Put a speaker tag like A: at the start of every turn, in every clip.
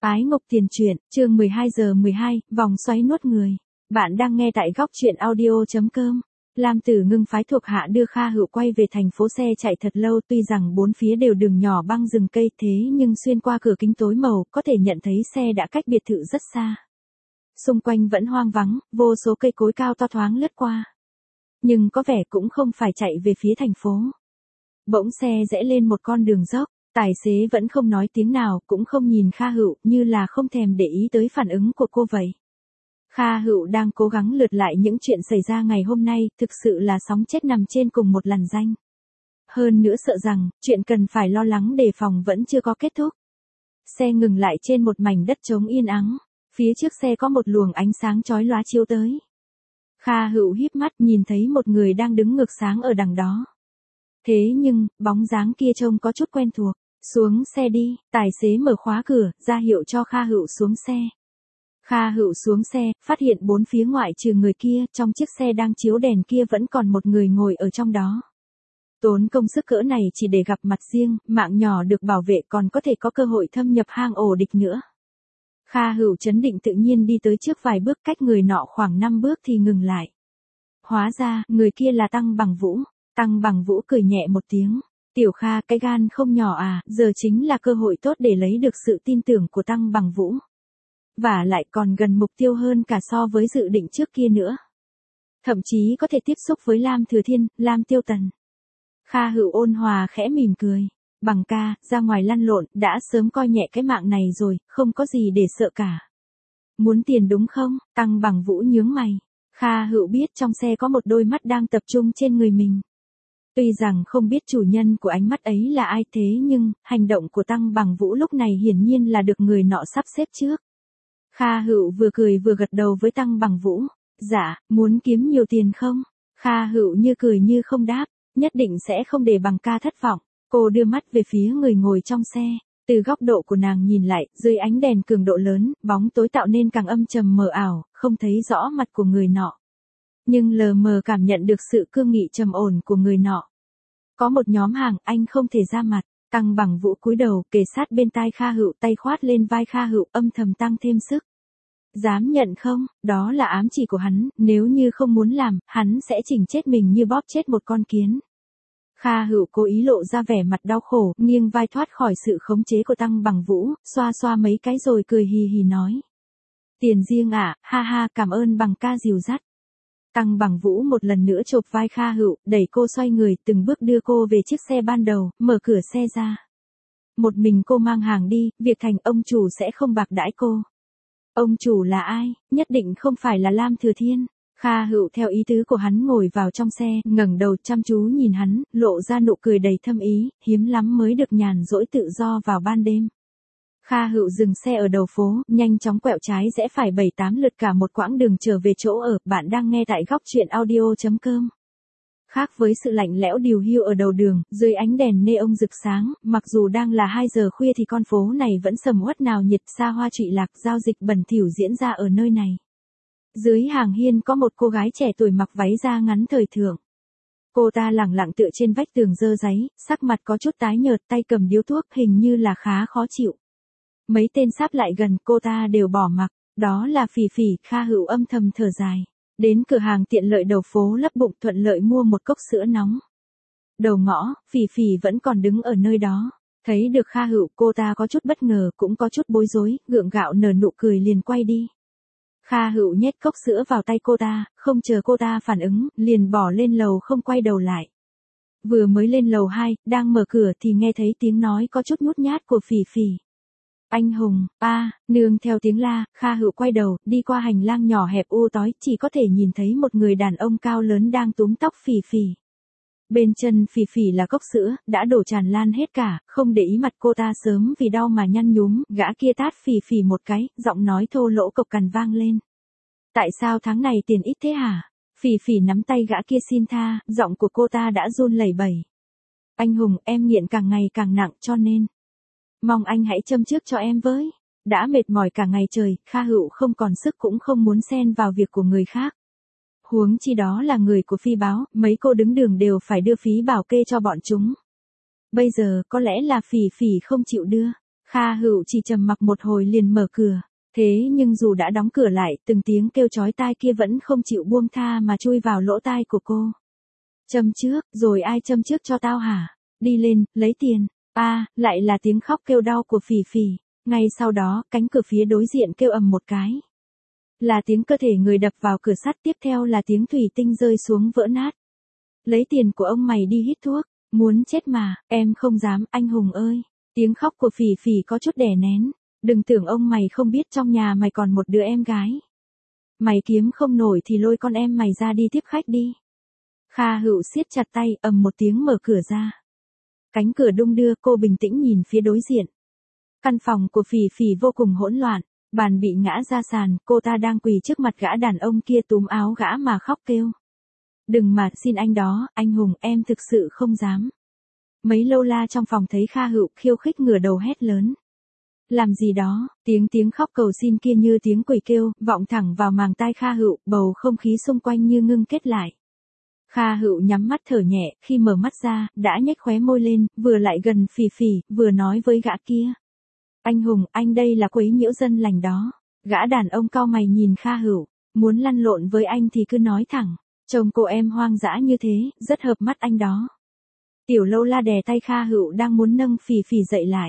A: Ái Ngục Tiền Truyện, chương 12/12, vòng xoáy nuốt người. Bạn đang nghe tại góc truyện audio.com. Lam Tử Ngưng phái thuộc hạ đưa Kha Hữu quay về thành phố, xe chạy thật lâu, tuy rằng bốn phía đều đường nhỏ băng rừng cây, thế nhưng xuyên qua cửa kính tối màu, có thể nhận thấy xe đã cách biệt thự rất xa. Xung quanh vẫn hoang vắng, vô số cây cối cao to thoáng lướt qua. Nhưng có vẻ cũng không phải chạy về phía thành phố. Bỗng xe rẽ lên một con đường dốc. Tài xế vẫn không nói tiếng nào, cũng không nhìn Kha Hữu, như là không thèm để ý tới phản ứng của cô vậy. Kha Hữu đang cố gắng lượt lại những chuyện xảy ra ngày hôm nay, thực sự là sống chết nằm trên cùng một làn ranh. Hơn nữa sợ rằng, chuyện cần phải lo lắng đề phòng vẫn chưa có kết thúc. Xe ngừng lại trên một mảnh đất trống yên ắng, phía trước xe có một luồng ánh sáng chói lóa chiếu tới. Kha Hữu híp mắt nhìn thấy một người đang đứng ngược sáng ở đằng đó. Thế nhưng, bóng dáng kia trông có chút quen thuộc. Xuống xe đi, tài xế mở khóa cửa, ra hiệu cho Kha Hữu xuống xe. Kha Hữu xuống xe, phát hiện bốn phía ngoại trừ người kia, trong chiếc xe đang chiếu đèn kia vẫn còn một người ngồi ở trong đó. Tốn công sức cỡ này chỉ để gặp mặt riêng, mạng nhỏ được bảo vệ còn có thể có cơ hội thâm nhập hang ổ địch nữa. Kha Hữu trấn định tự nhiên đi tới trước vài bước, cách người nọ khoảng 5 bước thì ngừng lại. Hóa ra, người kia là Tăng Bằng Vũ. Tăng Bằng Vũ cười nhẹ một tiếng. Tiểu Kha, cái gan không nhỏ à, giờ chính là cơ hội tốt để lấy được sự tin tưởng của Tăng Bằng Vũ. Và lại còn gần mục tiêu hơn cả so với dự định trước kia nữa. Thậm chí có thể tiếp xúc với Lam Thừa Thiên, Lam Tiêu Tần. Kha Hữu ôn hòa khẽ mỉm cười. Bằng ca, ra ngoài lăn lộn, đã sớm coi nhẹ cái mạng này rồi, không có gì để sợ cả. Muốn tiền đúng không? Tăng Bằng Vũ nhướng mày. Kha Hữu biết trong xe có một đôi mắt đang tập trung trên người mình. Tuy rằng không biết chủ nhân của ánh mắt ấy là ai, thế nhưng, hành động của Tăng Bằng Vũ lúc này hiển nhiên là được người nọ sắp xếp trước. Kha Hữu vừa cười vừa gật đầu với Tăng Bằng Vũ. Dạ, muốn kiếm nhiều tiền không? Kha Hữu như cười như không đáp, nhất định sẽ không để Bằng ca thất vọng. Cô đưa mắt về phía người ngồi trong xe. Từ góc độ của nàng nhìn lại, dưới ánh đèn cường độ lớn, bóng tối tạo nên càng âm trầm mờ ảo, không thấy rõ mặt của người nọ. Nhưng lờ mờ cảm nhận được sự cương nghị trầm ổn của người nọ. Có một nhóm hàng, anh không thể ra mặt. Tăng Bằng Vũ cúi đầu, kề sát bên tai Kha Hữu, tay khoát lên vai Kha Hữu, âm thầm tăng thêm sức. Dám nhận không? Đó là ám chỉ của hắn, nếu như không muốn làm, hắn sẽ chỉnh chết mình như bóp chết một con kiến. Kha Hữu cố ý lộ ra vẻ mặt đau khổ, nghiêng vai thoát khỏi sự khống chế của Tăng Bằng Vũ, xoa xoa mấy cái rồi cười hì hì nói. Tiền riêng à, ha ha, cảm ơn Bằng ca dìu dắt. Tăng Bằng Vũ một lần nữa chộp vai Kha Hữu, đẩy cô xoay người, từng bước đưa cô về chiếc xe ban đầu, mở cửa xe ra. Một mình cô mang hàng đi, việc thành ông chủ sẽ không bạc đãi cô. Ông chủ là ai? Nhất định không phải là Lam Thừa Thiên. Kha Hữu theo ý tứ của hắn ngồi vào trong xe, ngẩng đầu chăm chú nhìn hắn, lộ ra nụ cười đầy thâm ý, hiếm lắm mới được nhàn rỗi tự do vào ban đêm. Kha Hữu dừng xe ở đầu phố, nhanh chóng quẹo trái rẽ phải 7-8 lượt cả một quãng đường trở về chỗ ở. Bạn đang nghe tại góc truyện audio.com. Khác với sự lạnh lẽo điều hiu ở đầu đường, dưới ánh đèn neon rực sáng, mặc dù đang là 2 giờ khuya thì con phố này vẫn sầm uất náo nhiệt, xa hoa trụy lạc, giao dịch bẩn thỉu diễn ra ở nơi này. Dưới hàng hiên có một cô gái trẻ tuổi mặc váy da ngắn thời thượng. Cô ta lẳng lặng tựa trên vách tường dơ giấy, sắc mặt có chút tái nhợt, tay cầm điếu thuốc, hình như là khá khó chịu. Mấy tên sáp lại gần, cô ta đều bỏ mặc. Đó là Phỉ Phỉ. Kha Hữu âm thầm thở dài. Đến cửa hàng tiện lợi đầu phố lấp bụng, thuận lợi mua một cốc sữa nóng. Đầu ngõ, Phỉ Phỉ vẫn còn đứng ở nơi đó. Thấy được Kha Hữu, cô ta có chút bất ngờ, cũng có chút bối rối, gượng gạo nở nụ cười liền quay đi. Kha Hữu nhét cốc sữa vào tay cô ta, không chờ cô ta phản ứng, liền bỏ lên lầu không quay đầu lại. Vừa mới lên lầu 2, đang mở cửa thì nghe thấy tiếng nói có chút nhút nhát của Phỉ Phỉ. Anh Hùng, nương theo tiếng la, Kha Hữu quay đầu, đi qua hành lang nhỏ hẹp u tối, chỉ có thể nhìn thấy một người đàn ông cao lớn đang túm tóc Phỉ Phỉ. Bên chân Phỉ Phỉ là cốc sữa, đã đổ tràn lan hết cả, không để ý mặt cô ta sớm vì đau mà nhăn nhúm, gã kia tát Phỉ Phỉ một cái, giọng nói thô lỗ cộc cằn vang lên. Tại sao tháng này tiền ít thế hả? Phỉ Phỉ nắm tay gã kia xin tha, giọng của cô ta đã run lẩy bẩy. Anh Hùng, em nghiện càng ngày càng nặng cho nên. Mong anh hãy châm trước cho em với. Đã mệt mỏi cả ngày trời, Kha Hữu không còn sức cũng không muốn xen vào việc của người khác. Huống chi đó là người của Phi báo, mấy cô đứng đường đều phải đưa phí bảo kê cho bọn chúng. Bây giờ, có lẽ là Phỉ Phỉ không chịu đưa. Kha Hữu chỉ trầm mặc một hồi liền mở cửa. Thế nhưng dù đã đóng cửa lại, từng tiếng kêu chói tai kia vẫn không chịu buông tha mà chui vào lỗ tai của cô. Châm trước, rồi ai châm trước cho tao hả? Đi lên, lấy tiền. Lại là tiếng khóc kêu đau của Phỉ Phỉ. Ngay sau đó, cánh cửa phía đối diện kêu ầm một cái. Là tiếng cơ thể người đập vào cửa sắt, tiếp theo là tiếng thủy tinh rơi xuống vỡ nát. Lấy tiền của ông mày đi hít thuốc. Muốn chết mà, em không dám, anh Hùng ơi. Tiếng khóc của Phỉ Phỉ có chút đè nén. Đừng tưởng ông mày không biết trong nhà mày còn một đứa em gái. Mày kiếm không nổi thì lôi con em mày ra đi tiếp khách đi. Kha Hữu siết chặt tay, ầm một tiếng mở cửa ra. Cánh cửa đung đưa, cô bình tĩnh nhìn phía đối diện. Căn phòng của Phỉ Phỉ vô cùng hỗn loạn, bàn bị ngã ra sàn, cô ta đang quỳ trước mặt gã đàn ông kia túm áo gã mà khóc kêu. Đừng mà, xin anh đó, anh Hùng, em thực sự không dám. Mấy lâu la trong phòng thấy Kha Hữu khiêu khích ngửa đầu hét lớn. Làm gì đó, tiếng khóc cầu xin kia như tiếng quỷ kêu, vọng thẳng vào màng tai Kha Hữu, bầu không khí xung quanh như ngưng kết lại. Kha Hữu nhắm mắt thở nhẹ, khi mở mắt ra, đã nhếch khóe môi lên, vừa lại gần Phỉ Phỉ, vừa nói với gã kia. Anh Hùng, anh đây là quấy nhiễu dân lành đó. Gã đàn ông cau mày nhìn Kha Hữu, muốn lăn lộn với anh thì cứ nói thẳng. Chồng cô em hoang dã như thế, rất hợp mắt anh đó. Tiểu lâu la đè tay Kha Hữu đang muốn nâng Phỉ Phỉ dậy lại.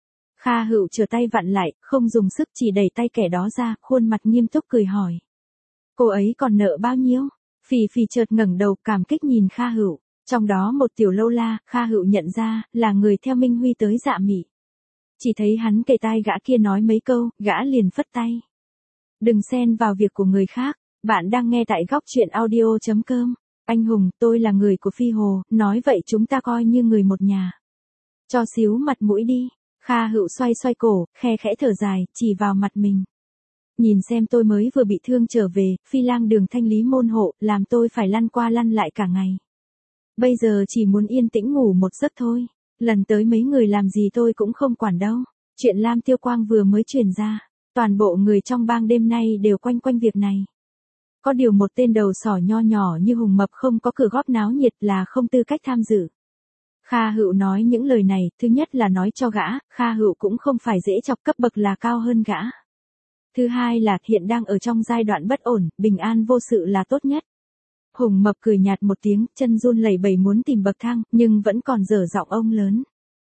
A: Kha Hữu trở tay vặn lại, không dùng sức chỉ đẩy tay kẻ đó ra, khuôn mặt nghiêm túc cười hỏi. Cô ấy còn nợ bao nhiêu? Phỉ Phỉ chợt ngẩng đầu cảm kích nhìn Kha Hữu, trong đó một tiểu lâu la, Kha Hữu nhận ra, là người theo Minh Huy tới Dạ Mị. Chỉ thấy hắn kề tai gã kia nói mấy câu, gã liền phất tay. Đừng xen vào việc của người khác, bạn đang nghe tại góc truyện audio.com. Anh Hùng, tôi là người của Phi Hồ, nói vậy chúng ta coi như người một nhà. Cho xíu mặt mũi đi. Kha Hữu xoay cổ, khe khẽ thở dài, chỉ vào mặt mình. Nhìn xem tôi mới vừa bị thương trở về, Phi Lang đường thanh lý môn hộ, làm tôi phải lăn qua lăn lại cả ngày. Bây giờ chỉ muốn yên tĩnh ngủ một giấc thôi. Lần tới mấy người làm gì tôi cũng không quản đâu. Chuyện Lam Tiêu Quang vừa mới truyền ra. Toàn bộ người trong bang đêm nay đều quanh quanh việc này. Có điều một tên đầu sỏ nho nhỏ như Hùng Mập không có cửa góp náo nhiệt là không tư cách tham dự. Kha Hữu nói những lời này, thứ nhất là nói cho gã, Kha Hữu cũng không phải dễ chọc, cấp bậc là cao hơn gã. Thứ hai là hiện đang ở trong giai đoạn bất ổn, bình an vô sự là tốt nhất. Hùng Mập cười nhạt một tiếng, chân run lẩy bẩy muốn tìm bậc thang, nhưng vẫn còn dở giọng ông lớn.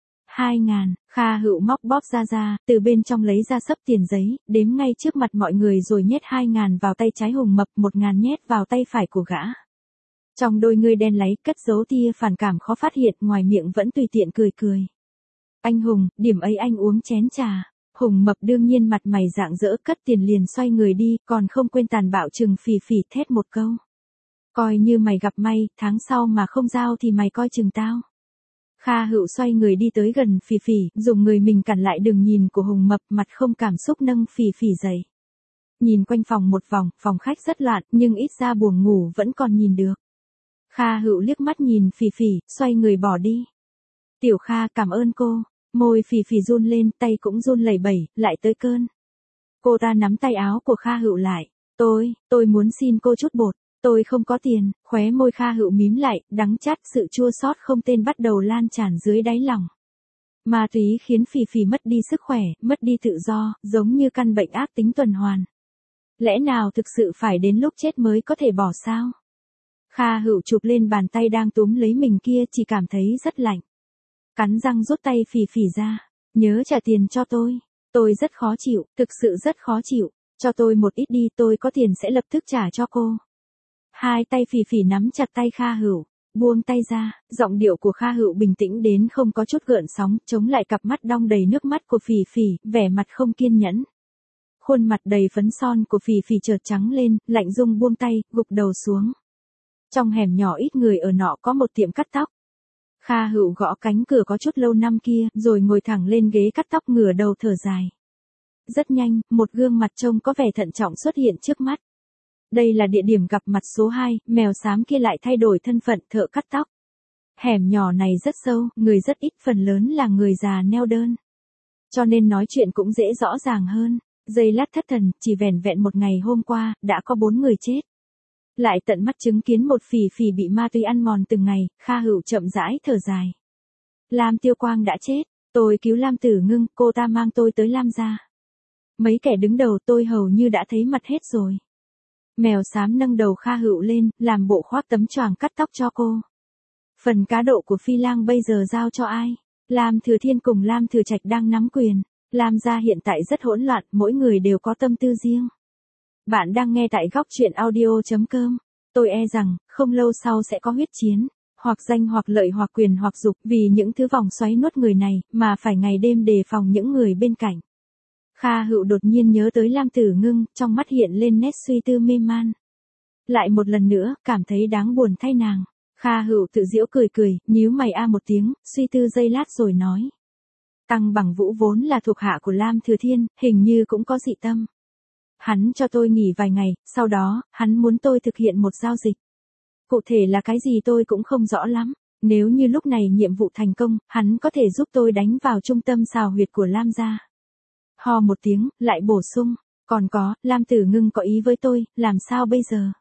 A: 2.000, Kha Hữu móc bóp ra, từ bên trong lấy ra xấp tiền giấy, đếm ngay trước mặt mọi người rồi nhét 2.000 vào tay trái Hùng Mập, 1.000 nhét vào tay phải của gã. Trong đôi ngươi đen láy cất giấu tia phản cảm khó phát hiện, ngoài miệng vẫn tùy tiện cười. Anh Hùng, điểm ấy anh uống chén trà. Hùng Mập đương nhiên mặt mày rạng rỡ, cất tiền liền xoay người đi, còn không quên tàn bạo chừng Phỉ Phỉ thét một câu. Coi như mày gặp may, tháng sau mà không giao thì mày coi chừng tao. Kha Hữu xoay người đi tới gần Phỉ Phỉ, dùng người mình cản lại đường nhìn của Hùng Mập, mặt không cảm xúc nâng Phỉ Phỉ dậy. Nhìn quanh phòng một vòng, phòng khách rất loạn, nhưng ít ra buồng ngủ vẫn còn nhìn được. Kha Hữu liếc mắt nhìn Phỉ Phỉ, xoay người bỏ đi. Tiểu Kha, cảm ơn cô. Môi Phỉ Phỉ run lên, tay cũng run lẩy bẩy, lại tới cơn. Cô ta nắm tay áo của Kha Hữu lại. Tôi muốn xin cô chút bột. Tôi không có tiền. Khóe môi Kha Hữu mím lại, đắng chát, sự chua xót không tên bắt đầu lan tràn dưới đáy lòng. Ma túy khiến Phỉ Phỉ mất đi sức khỏe, mất đi tự do, giống như căn bệnh ác tính tuần hoàn. Lẽ nào thực sự phải đến lúc chết mới có thể bỏ sao? Kha Hữu chụp lên bàn tay đang túm lấy mình kia, chỉ cảm thấy rất lạnh. Cắn răng rút tay Phỉ Phỉ ra. Nhớ trả tiền cho tôi. Tôi rất khó chịu, thực sự rất khó chịu. Cho tôi một ít đi, tôi có tiền sẽ lập tức trả cho cô. Hai tay Phỉ Phỉ nắm chặt tay Kha Hữu, buông tay ra, giọng điệu của Kha Hữu bình tĩnh đến không có chút gợn sóng, chống lại cặp mắt đong đầy nước mắt của Phỉ Phỉ, vẻ mặt không kiên nhẫn. Khuôn mặt đầy phấn son của Phỉ Phỉ chợt trắng lên, lạnh rung buông tay, gục đầu xuống. Trong hẻm nhỏ ít người ở nọ có một tiệm cắt tóc. Kha Hữu gõ cánh cửa có chút lâu năm kia, rồi ngồi thẳng lên ghế cắt tóc ngửa đầu thở dài. Rất nhanh, một gương mặt trông có vẻ thận trọng xuất hiện trước mắt. Đây là địa điểm gặp mặt số 2, mèo xám kia lại thay đổi thân phận thợ cắt tóc. Hẻm nhỏ này rất sâu, người rất ít, phần lớn là người già neo đơn. Cho nên nói chuyện cũng dễ rõ ràng hơn. Giây lát thất thần, chỉ vẻn vẹn một ngày hôm qua, đã có 4 người chết. Lại tận mắt chứng kiến một Phỉ Phỉ bị ma túy ăn mòn từng ngày, Kha Hữu chậm rãi thở dài. Lam Tiêu Quang đã chết. Tôi cứu Lam Tử Ngưng, cô ta mang tôi tới Lam gia. Mấy kẻ đứng đầu tôi hầu như đã thấy mặt hết rồi. Mèo xám nâng đầu Kha Hựu lên, làm bộ khoác tấm choàng cắt tóc cho cô. Phần cá độ của Phi Lang bây giờ giao cho ai? Lam Thừa Thiên cùng Lam Thừa Trạch đang nắm quyền. Lam gia hiện tại rất hỗn loạn, mỗi người đều có tâm tư riêng. Bạn đang nghe tại góc truyện audio.com. Tôi e rằng, không lâu sau sẽ có huyết chiến. Hoặc danh hoặc lợi hoặc quyền hoặc dục, vì những thứ vòng xoáy nuốt người này, mà phải ngày đêm đề phòng những người bên cạnh. Kha Hựu đột nhiên nhớ tới Lam Tử Ngưng, trong mắt hiện lên nét suy tư mê man. Lại một lần nữa, cảm thấy đáng buồn thay nàng. Kha Hựu tự giễu cười cười, nhíu mày một tiếng, suy tư giây lát rồi nói. Tăng Bằng Vũ vốn là thuộc hạ của Lam Thừa Thiên, hình như cũng có dị tâm. Hắn cho tôi nghỉ vài ngày, sau đó, hắn muốn tôi thực hiện một giao dịch. Cụ thể là cái gì tôi cũng không rõ lắm. Nếu như lúc này nhiệm vụ thành công, hắn có thể giúp tôi đánh vào trung tâm xào huyệt của Lam gia. Ho một tiếng, lại bổ sung. Còn có, Lam Tử Ngưng có ý với tôi, làm sao bây giờ?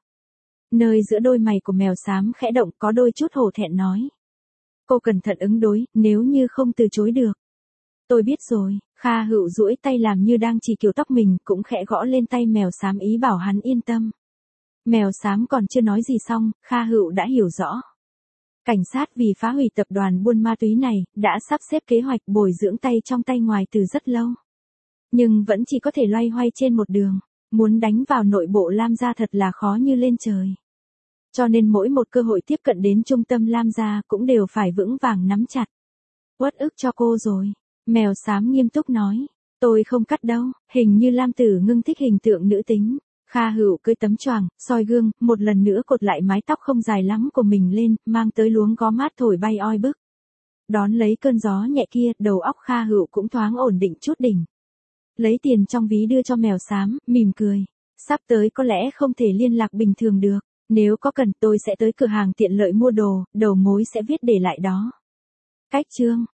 A: Nơi giữa đôi mày của mèo xám khẽ động, có đôi chút hổ thẹn nói. Cô cẩn thận ứng đối, nếu như không từ chối được. Tôi biết rồi. Kha Hựu duỗi tay làm như đang chỉ kiểu tóc mình, cũng khẽ gõ lên tay mèo xám ý bảo hắn yên tâm. Mèo xám còn chưa nói gì xong, Kha Hựu đã hiểu rõ. Cảnh sát vì phá hủy tập đoàn buôn ma túy này, đã sắp xếp kế hoạch bồi dưỡng tay trong tay ngoài từ rất lâu. Nhưng vẫn chỉ có thể loay hoay trên một đường, muốn đánh vào nội bộ Lam gia thật là khó như lên trời. Cho nên mỗi một cơ hội tiếp cận đến trung tâm Lam gia cũng đều phải vững vàng nắm chặt. Uất ức cho cô rồi. Mèo xám nghiêm túc nói. Tôi không cắt đâu, hình như Lam Tử Ngưng thích hình tượng nữ tính. Kha Hựu cưỡi tấm choàng, soi gương, một lần nữa cột lại mái tóc không dài lắm của mình lên, mang tới luống gió mát thổi bay oi bức. Đón lấy cơn gió nhẹ kia, đầu óc Kha Hựu cũng thoáng ổn định chút đỉnh. Lấy tiền trong ví đưa cho mèo xám, mỉm cười. Sắp tới có lẽ không thể liên lạc bình thường được. Nếu có cần tôi sẽ tới cửa hàng tiện lợi mua đồ, đầu mối sẽ viết để lại đó. Cách chương.